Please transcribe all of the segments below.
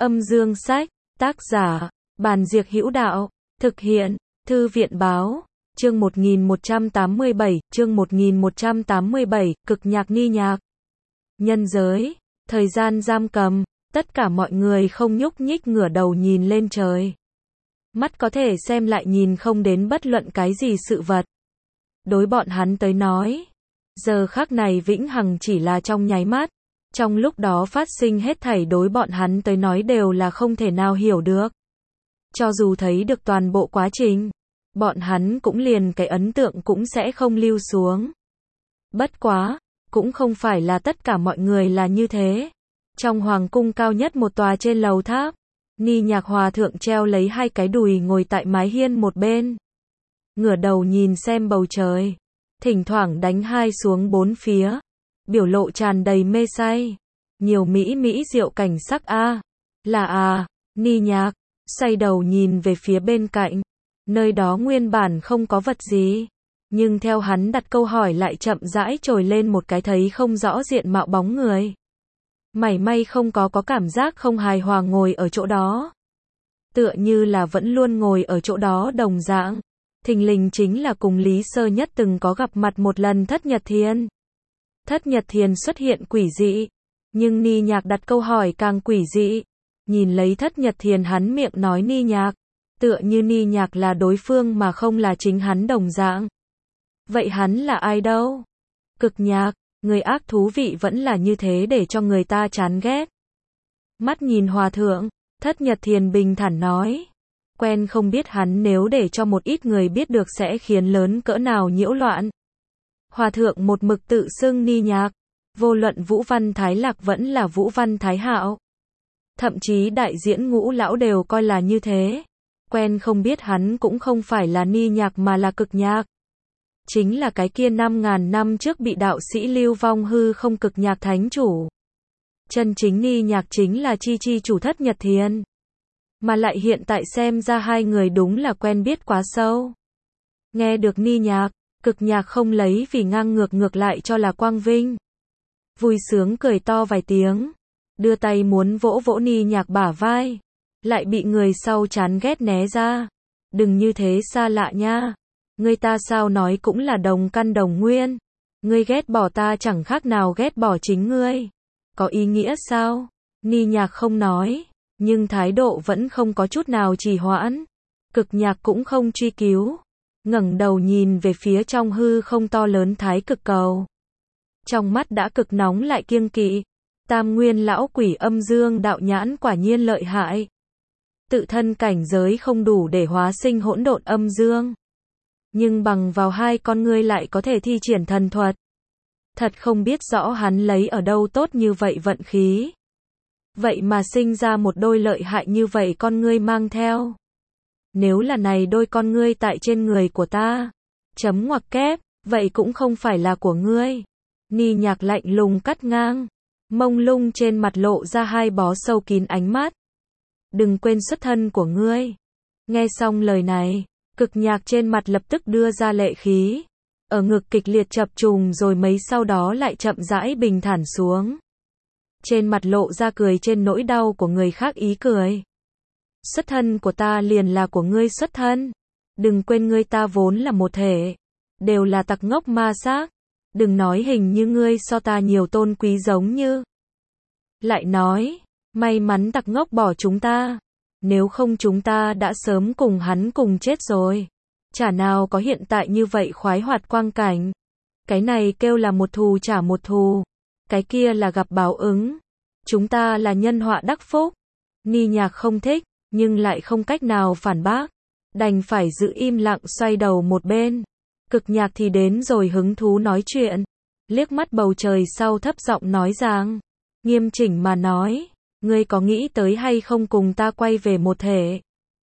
Âm dương sách, tác giả, Bàn Diệc Hữu Đạo, thực hiện, Thư viện báo, chương 1187, cực nhạc ni nhạc. Nhân giới, thời gian giam cầm, tất cả mọi người không nhúc nhích ngửa đầu nhìn lên trời. Mắt có thể xem lại nhìn không đến bất luận cái gì sự vật. Đối bọn hắn tới nói, giờ khắc này vĩnh hằng chỉ là trong nháy mắt. Trong lúc đó phát sinh hết thảy đối bọn hắn tới nói đều là không thể nào hiểu được. Cho dù thấy được toàn bộ quá trình, bọn hắn cũng liền cái ấn tượng cũng sẽ không lưu xuống. Bất quá, cũng không phải là tất cả mọi người là như thế. Trong hoàng cung cao nhất một tòa trên lầu tháp, Ni Nhạc Hòa thượng treo lấy hai cái đùi ngồi tại mái hiên một bên. Ngửa đầu nhìn xem bầu trời, thỉnh thoảng đánh hai xuống bốn phía. Biểu lộ tràn đầy mê say. Nhiều mỹ diệu cảnh sắc a. Ni Nhạc, xoay đầu nhìn về phía bên cạnh. Nơi đó nguyên bản không có vật gì. Nhưng theo hắn đặt câu hỏi lại chậm rãi trồi lên một cái thấy không rõ diện mạo bóng người. Mảy may không có cảm giác không hài hòa ngồi ở chỗ đó. Tựa như là vẫn luôn ngồi ở chỗ đó đồng dạng. Thình lình chính là cùng Lý Sơ Nhất từng có gặp mặt một lần Thất Nhật Thiền. Thất Nhật Thiền xuất hiện quỷ dị, nhưng Ni Nhạc đặt câu hỏi càng quỷ dị. Nhìn lấy Thất Nhật Thiền hắn miệng nói Ni Nhạc, tựa như Ni Nhạc là đối phương mà không là chính hắn đồng dạng. Vậy hắn là ai đâu? Cực Nhạc, người ác thú vị vẫn là như thế để cho người ta chán ghét. Mắt nhìn Hòa thượng, Thất Nhật Thiền bình thản nói. Quen không biết hắn nếu để cho một ít người biết được sẽ khiến lớn cỡ nào nhiễu loạn. Hòa thượng một mực tự xưng Ni Nhạc, vô luận Vũ Văn Thái Lạc vẫn là Vũ Văn Thái Hạo. Thậm chí đại diễn Ngũ lão đều coi là như thế. Quen không biết hắn cũng không phải là Ni Nhạc mà là Cực Nhạc. Chính là cái kia 5.000 năm trước bị đạo sĩ lưu vong hư không Cực Nhạc thánh chủ. Chân chính Ni Nhạc chính là chi chủ Thất Nhật Thiền. Mà lại hiện tại xem ra hai người đúng là quen biết quá sâu. Nghe được Ni Nhạc, Cực Nhạc không lấy vì ngang ngược lại cho là quang vinh. Vui sướng cười to vài tiếng, đưa tay muốn vỗ Ni Nhạc bả vai, lại bị người sau chán ghét né ra. Đừng như thế xa lạ nha, ngươi ta sao nói cũng là đồng căn đồng nguyên, ngươi ghét bỏ ta chẳng khác nào ghét bỏ chính ngươi. Có ý nghĩa sao? Ni Nhạc không nói, nhưng thái độ vẫn không có chút nào trì hoãn. Cực Nhạc cũng không truy cứu. Ngẩng đầu nhìn về phía trong hư không to lớn thái cực cầu. Trong mắt đã cực nóng lại kiêng kỵ. Tam nguyên lão quỷ âm dương đạo nhãn quả nhiên lợi hại. Tự thân cảnh giới không đủ để hóa sinh hỗn độn âm dương. Nhưng bằng vào hai con ngươi lại có thể thi triển thần thuật. Thật không biết rõ hắn lấy ở đâu tốt như vậy vận khí. Vậy mà sinh ra một đôi lợi hại như vậy con ngươi mang theo. Nếu là này đôi con ngươi tại trên người của ta, chấm ngoặc kép, vậy cũng không phải là của ngươi. Ni Nhạc lạnh lùng cắt ngang, mông lung trên mặt lộ ra hai bó sâu kín ánh mắt. Đừng quên xuất thân của ngươi. Nghe xong lời này, Cực Nhạc trên mặt lập tức đưa ra lệ khí. Ở ngực kịch liệt chập trùng rồi mấy sau đó lại chậm rãi bình thản xuống. Trên mặt lộ ra cười trên nỗi đau của người khác ý cười. Xuất thân của ta liền là của ngươi xuất thân. Đừng quên ngươi ta vốn là một thể. Đều là tặc ngốc ma xác. Đừng nói hình như ngươi so ta nhiều tôn quý giống như. Lại nói, may mắn tặc ngốc bỏ chúng ta. Nếu không chúng ta đã sớm cùng hắn cùng chết rồi. Chả nào có hiện tại như vậy khoái hoạt quang cảnh. Cái này kêu là một thù trả một thù. Cái kia là gặp báo ứng. Chúng ta là nhân họa đắc phúc. Ni Nhạc không thích, nhưng lại không cách nào phản bác. Đành phải giữ im lặng xoay đầu một bên. Cực Nhạc thì đến rồi hứng thú nói chuyện. Liếc mắt bầu trời sau thấp giọng nói rằng. Nghiêm chỉnh mà nói. Ngươi có nghĩ tới hay không cùng ta quay về một thể?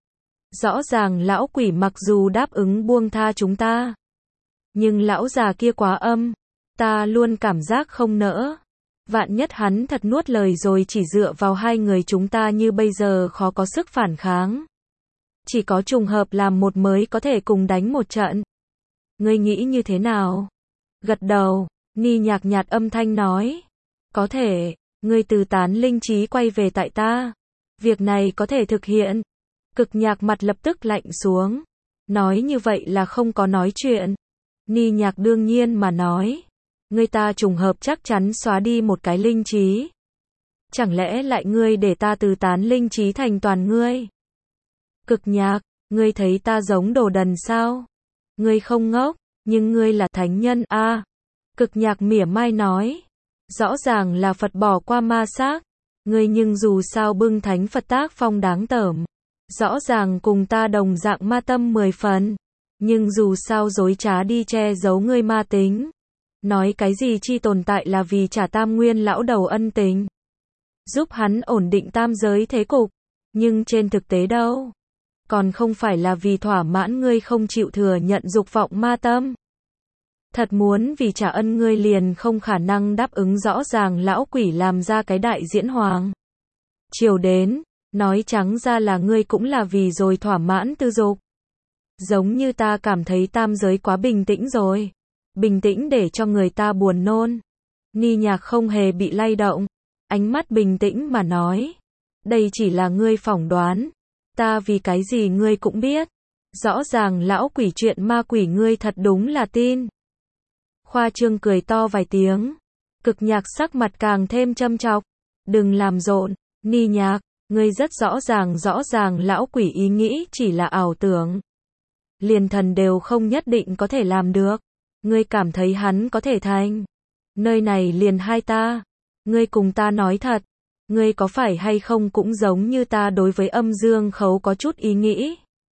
Rõ ràng lão quỷ mặc dù đáp ứng buông tha chúng ta. Nhưng lão già kia quá âm. Ta luôn cảm giác không nỡ. Vạn nhất hắn thật nuốt lời rồi chỉ dựa vào hai người chúng ta như bây giờ khó có sức phản kháng. Chỉ có trùng hợp làm một mới có thể cùng đánh một trận. Ngươi nghĩ như thế nào? Gật đầu, Ni Nhạc nhạt âm thanh nói. Có thể, ngươi từ tán linh trí quay về tại ta. Việc này có thể thực hiện. Cực nhạc mặt lập tức lạnh xuống. Nói như vậy là không có nói chuyện. Ni nhạc đương nhiên mà nói. Ngươi ta trùng hợp chắc chắn xóa đi một cái linh trí. Chẳng lẽ lại ngươi để ta từ tán linh trí thành toàn ngươi? Cực nhạc, ngươi thấy ta giống đồ đần sao? Ngươi không ngốc, nhưng ngươi là thánh nhân a. Cực nhạc mỉa mai nói. Rõ ràng là Phật bỏ qua ma xác. Ngươi nhưng dù sao bưng thánh Phật tác phong đáng tởm. Rõ ràng cùng ta đồng dạng ma tâm 10 phần. Nhưng dù sao dối trá đi che giấu ngươi ma tính. Nói cái gì chi tồn tại là vì trả Tam Nguyên lão đầu ân tình. Giúp hắn ổn định tam giới thế cục. Nhưng trên thực tế đâu? Còn không phải là vì thỏa mãn ngươi không chịu thừa nhận dục vọng ma tâm. Thật muốn vì trả ân ngươi liền không khả năng đáp ứng rõ ràng lão quỷ làm ra cái đại diễn hoàng. Chiều đến, nói trắng ra là ngươi cũng là vì rồi thỏa mãn tư dục. Giống như ta cảm thấy tam giới quá bình tĩnh rồi. Bình tĩnh để cho người ta buồn nôn. Ni nhạc không hề bị lay động. Ánh mắt bình tĩnh mà nói. Đây chỉ là ngươi phỏng đoán. Ta vì cái gì ngươi cũng biết. Rõ ràng lão quỷ chuyện ma quỷ ngươi thật đúng là tin. Khoa trương cười to vài tiếng. Cực nhạc sắc mặt càng thêm châm chọc. Đừng làm rộn, Ni nhạc, ngươi rất rõ ràng lão quỷ ý nghĩ chỉ là ảo tưởng. Liền thần đều không nhất định có thể làm được. Ngươi cảm thấy hắn có thể thành. Nơi này liền hai ta. Ngươi cùng ta nói thật. Ngươi có phải hay không cũng giống như ta đối với âm dương khấu có chút ý nghĩ.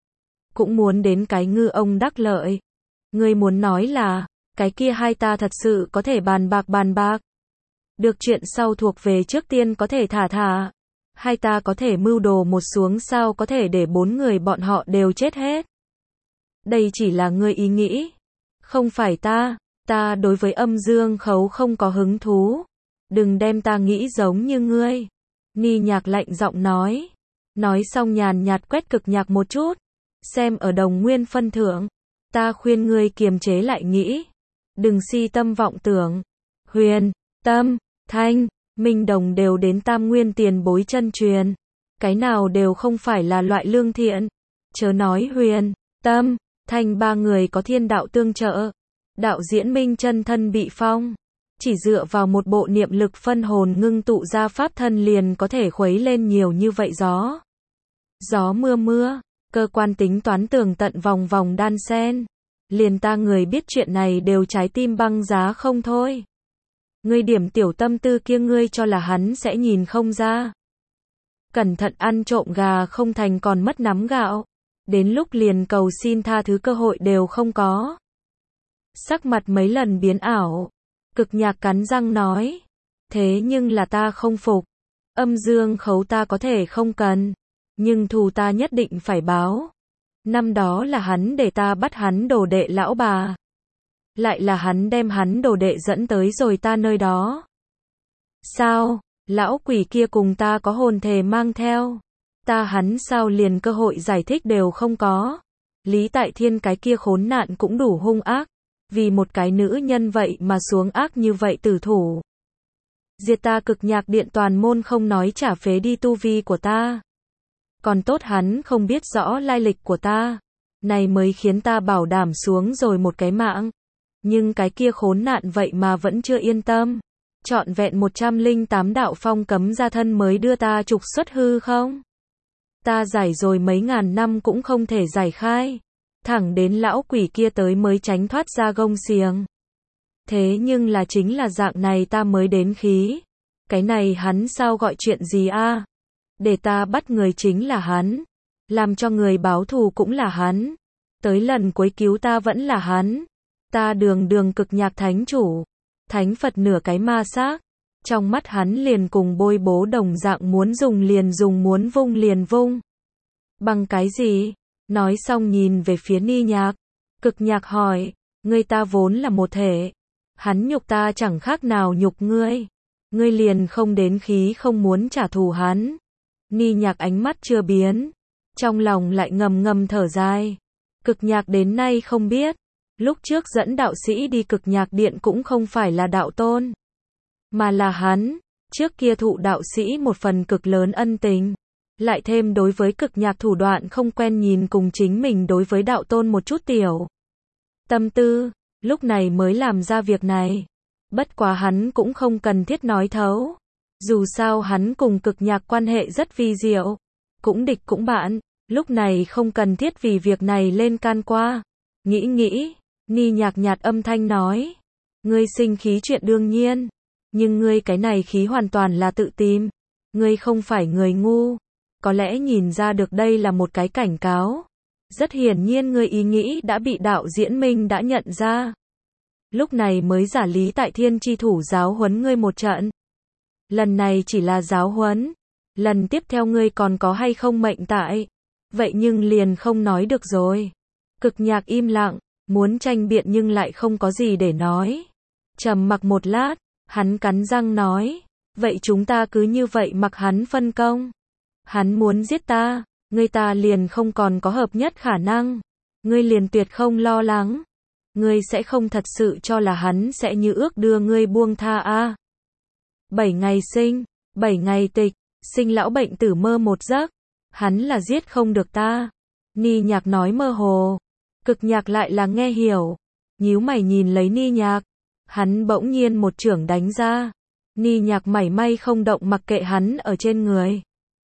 Cũng muốn đến cái ngư ông đắc lợi. Ngươi muốn nói là, cái kia hai ta thật sự có thể bàn bạc. Được chuyện sau thuộc về trước tiên có thể thả. Hai ta có thể mưu đồ một xuống sao có thể để 4 người bọn họ đều chết hết. Đây chỉ là ngươi ý nghĩ. Không phải ta đối với âm dương khấu không có hứng thú. Đừng đem ta nghĩ giống như ngươi. Ni nhạc lạnh giọng nói. Nói xong nhàn nhạt quét cực nhạc một chút. Xem ở đồng nguyên phân thượng. Ta khuyên ngươi kiềm chế lại nghĩ. Đừng si tâm vọng tưởng. Huyền, Tâm, Thanh, Minh Đồng đều đến Tam Nguyên tiền bối chân truyền. Cái nào đều không phải là loại lương thiện. Chớ nói Huyền, Tâm, Thanh ba người có thiên đạo tương trợ. Đạo diễn Minh chân thân bị phong. Chỉ dựa vào một bộ niệm lực phân hồn ngưng tụ ra pháp thân liền có thể khuấy lên nhiều như vậy gió. Gió mưa, cơ quan tính toán tường tận vòng vòng đan xen. Liền ta người biết chuyện này đều trái tim băng giá không thôi. Ngươi điểm tiểu tâm tư kia ngươi cho là hắn sẽ nhìn không ra. Cẩn thận ăn trộm gà không thành còn mất nắm gạo. Đến lúc liền cầu xin tha thứ cơ hội đều không có. Sắc mặt mấy lần biến ảo. Cực nhạc cắn răng nói. Thế nhưng là ta không phục. Âm dương khấu ta có thể không cần. Nhưng thù ta nhất định phải báo. Năm đó là hắn để ta bắt hắn đồ đệ lão bà. Lại là hắn đem hắn đồ đệ dẫn tới rồi ta nơi đó. Sao? Lão quỷ kia cùng ta có hồn thể mang theo. Ta hắn sao liền cơ hội giải thích đều không có. Lý Tại Thiên cái kia khốn nạn cũng đủ hung ác. Vì một cái nữ nhân vậy mà xuống ác như vậy tử thủ. Diệt ta Cực Nhạc Điện toàn môn không nói trả phế đi tu vi của ta. Còn tốt hắn không biết rõ lai lịch của ta. Này mới khiến ta bảo đảm xuống rồi một cái mạng. Nhưng cái kia khốn nạn vậy mà vẫn chưa yên tâm. Trọn vẹn 108 đạo phong cấm ra thân mới đưa ta trục xuất hư không? Ta giải rồi mấy ngàn năm cũng không thể giải khai. Thẳng đến lão quỷ kia tới mới tránh thoát ra gông xiềng. Thế nhưng là chính là dạng này ta mới đến khí. Cái này hắn sao gọi chuyện gì a? Để ta bắt người chính là hắn. Làm cho người báo thù cũng là hắn. Tới lần cuối cứu ta vẫn là hắn. Ta đường Cực Nhạc thánh chủ. Thánh Phật nửa cái ma xác. Trong mắt hắn liền cùng bôi bố đồng dạng muốn dùng liền dùng muốn vung liền vung. Bằng cái gì? Nói xong nhìn về phía Ni Nhạc. Cực Nhạc hỏi. Ngươi ta vốn là một thể. Hắn nhục ta chẳng khác nào nhục ngươi. Ngươi liền không đến khí không muốn trả thù hắn. Ni Nhạc ánh mắt chưa biến. Trong lòng lại ngầm thở dài. Cực Nhạc đến nay không biết. Lúc trước dẫn đạo sĩ đi Cực Nhạc Điện cũng không phải là đạo tôn. Mà là hắn. Trước kia thụ đạo sĩ một phần cực lớn ân tình. lại thêm đối với cực nhạc thủ đoạn không quen nhìn cùng chính mình đối với đạo tôn một chút tiểu tâm tư, lúc này mới làm ra việc này. Bất quá hắn cũng không cần thiết nói thấu. Dù sao hắn cùng cực nhạc quan hệ rất vi diệu, cũng địch cũng bạn, lúc này không cần thiết vì việc này lên can qua. Nghĩ, Ni Nhạc nhạt âm thanh nói, ngươi sinh khí chuyện đương nhiên, nhưng ngươi cái này khí hoàn toàn là tự tìm, ngươi không phải người ngu, có lẽ nhìn ra được đây là một cái cảnh cáo. Rất hiển nhiên ngươi ý nghĩ đã bị đạo diễn Minh đã nhận ra. Lúc này mới giả lý tại Thiên Chi Thủ giáo huấn ngươi một trận. Lần này chỉ là giáo huấn, lần tiếp theo ngươi còn có hay không mệnh tại. Vậy nhưng liền không nói được rồi. Cực nhạc im lặng, muốn tranh biện nhưng lại không có gì để nói. Trầm mặc một lát, hắn cắn răng nói, vậy chúng ta cứ như vậy mặc hắn phân công. Hắn muốn giết ta, ngươi ta liền không còn có hợp nhất khả năng. Ngươi liền tuyệt không lo lắng. Ngươi sẽ không thật sự cho là hắn sẽ như ước đưa ngươi buông tha à. 7 ngày sinh, 7 ngày tịch, sinh lão bệnh tử mơ một giấc. Hắn là giết không được ta. Ni Nhạc nói mơ hồ. Cực nhạc lại là nghe hiểu. Nhíu mày nhìn lấy Ni Nhạc. Hắn bỗng nhiên một chưởng đánh ra. Ni Nhạc mảy may không động mặc kệ hắn ở trên người.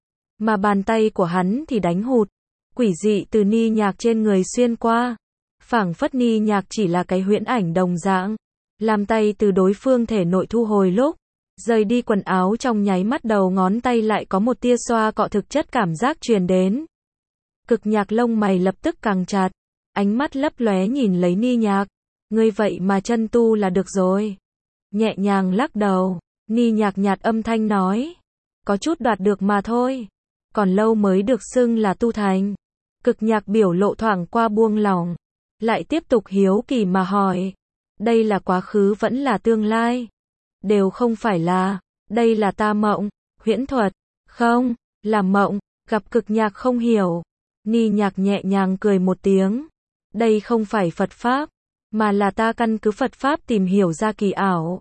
Mà bàn tay của hắn thì đánh hụt. Quỷ dị từ Ni Nhạc trên người xuyên qua. Phảng phất Ni Nhạc chỉ là cái huyễn ảnh đồng dạng. Làm tay từ đối phương thể nội thu hồi lúc. Rời đi quần áo trong nháy mắt đầu ngón tay lại có một tia xoa cọ thực chất cảm giác truyền đến. Cực nhạc lông mày lập tức càng chặt. Ánh mắt lấp lóe nhìn lấy Ni Nhạc. Ngươi vậy mà chân tu là được rồi. Nhẹ nhàng lắc đầu. Ni Nhạc nhạt âm thanh nói. Có chút đoạt được mà thôi. Còn lâu mới được xưng là tu thành. Cực nhạc biểu lộ thoảng qua buông lỏng. Lại tiếp tục hiếu kỳ mà hỏi. Đây là quá khứ vẫn là tương lai? Đều không phải là. Đây là ta mộng, huyễn thuật. Không, là mộng. Gặp cực nhạc không hiểu. Ni Nhạc nhẹ nhàng cười một tiếng. Đây không phải Phật Pháp, mà là ta căn cứ Phật Pháp tìm hiểu ra kỳ ảo.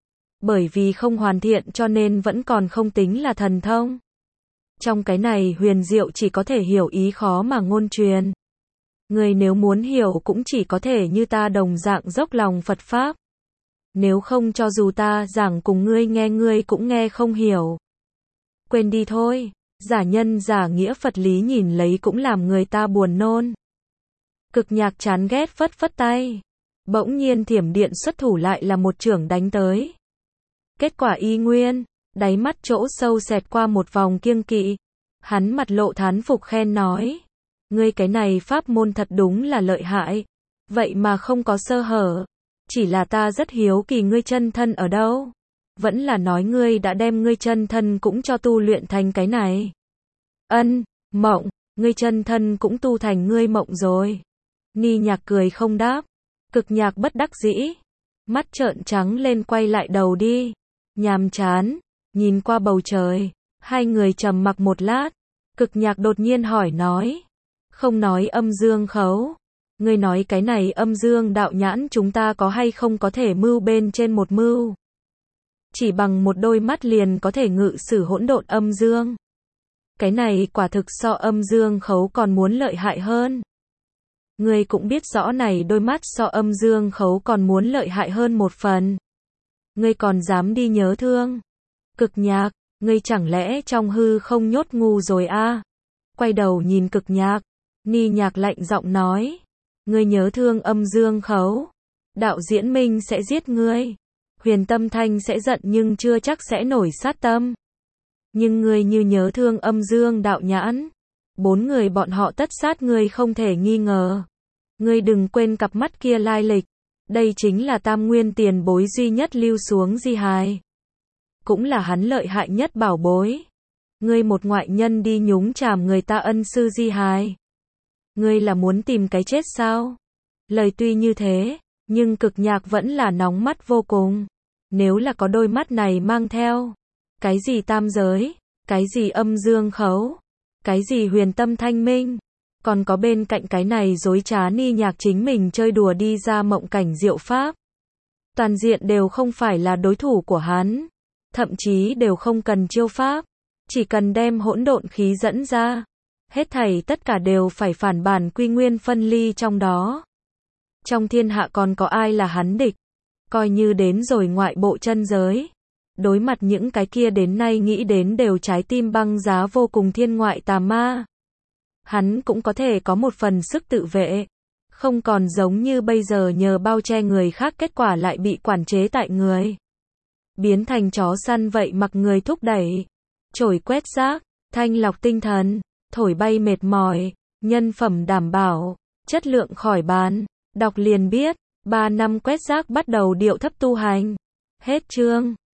Bởi vì không hoàn thiện cho nên vẫn còn không tính là thần thông. Trong cái này huyền diệu chỉ có thể hiểu ý khó mà ngôn truyền. Người nếu muốn hiểu cũng chỉ có thể như ta đồng dạng dốc lòng Phật Pháp. Nếu không cho dù ta giảng cùng ngươi cũng nghe không hiểu. Quên đi thôi, giả nhân giả nghĩa Phật lý nhìn lấy cũng làm người ta buồn nôn. Cực nhạc chán ghét phất phất tay. Bỗng nhiên thiểm điện xuất thủ lại là một chưởng đánh tới. Kết quả y nguyên, đáy mắt chỗ sâu xẹt qua một vòng kiêng kỵ. Hắn mặt lộ thán phục khen nói. Ngươi cái này pháp môn thật đúng là lợi hại. Vậy mà không có sơ hở. Chỉ là ta rất hiếu kỳ ngươi chân thân ở đâu. Vẫn là nói ngươi đã đem ngươi chân thân cũng cho tu luyện thành cái này. Mộng, ngươi chân thân cũng tu thành ngươi mộng rồi. Ni Nhạc cười không đáp. Cực nhạc bất đắc dĩ. Mắt trợn trắng lên quay lại đầu đi. Nhàm chán, nhìn qua bầu trời. Hai người trầm mặc một lát. Cực nhạc đột nhiên hỏi nói. Không nói âm dương khấu. Ngươi nói cái này âm dương đạo nhãn chúng ta có hay không có thể mưu bên trên một mưu. Chỉ bằng một đôi mắt liền có thể ngự sử hỗn độn âm dương. Cái này quả thực so âm dương khấu còn muốn lợi hại hơn. Ngươi cũng biết rõ này đôi mắt so âm dương khấu còn muốn lợi hại hơn một phần. Ngươi còn dám đi nhớ thương. Cực nhạc, ngươi chẳng lẽ trong hư không nhốt ngu rồi a? Quay đầu nhìn cực nhạc. Ni Nhạc lạnh giọng nói. Ngươi nhớ thương âm dương khấu. Đạo diễn Minh sẽ giết ngươi. Huyền Tâm Thanh sẽ giận nhưng chưa chắc sẽ nổi sát tâm. Nhưng ngươi như nhớ thương âm dương đạo nhãn. 4 người bọn họ tất sát ngươi không thể nghi ngờ. Ngươi đừng quên cặp mắt kia lai lịch. Đây chính là Tam Nguyên tiền bối duy nhất lưu xuống di hài. Cũng là hắn lợi hại nhất bảo bối. Ngươi một ngoại nhân đi nhúng chàm người ta ân sư di hài. Ngươi là muốn tìm cái chết sao? Lời tuy như thế, nhưng cực nhạc vẫn là nóng mắt vô cùng. Nếu là có đôi mắt này mang theo. Cái gì tam giới? Cái gì âm dương khấu? Cái gì huyền tâm thanh minh? Còn có bên cạnh cái này dối trá Ni Nhạc chính mình chơi đùa đi ra mộng cảnh diệu pháp. Toàn diện đều không phải là đối thủ của hắn. Thậm chí đều không cần chiêu pháp. Chỉ cần đem hỗn độn khí dẫn ra, hết thảy tất cả đều phải phản bản quy nguyên phân ly trong đó. Trong thiên hạ còn có ai là hắn địch? Coi như đến rồi ngoại bộ chân giới. Đối mặt những cái kia đến nay nghĩ đến đều trái tim băng giá vô cùng thiên ngoại tà ma. Hắn cũng có thể có một phần sức tự vệ. Không còn giống như bây giờ nhờ bao che người khác kết quả lại bị quản chế tại người. Biến thành chó săn vậy mặc người thúc đẩy. Chổi quét rác, thanh lọc tinh thần, thổi bay mệt mỏi, nhân phẩm đảm bảo, chất lượng khỏi bàn. Đọc liền biết, 3 năm quét rác bắt đầu điệu thấp tu hành. Hết chương.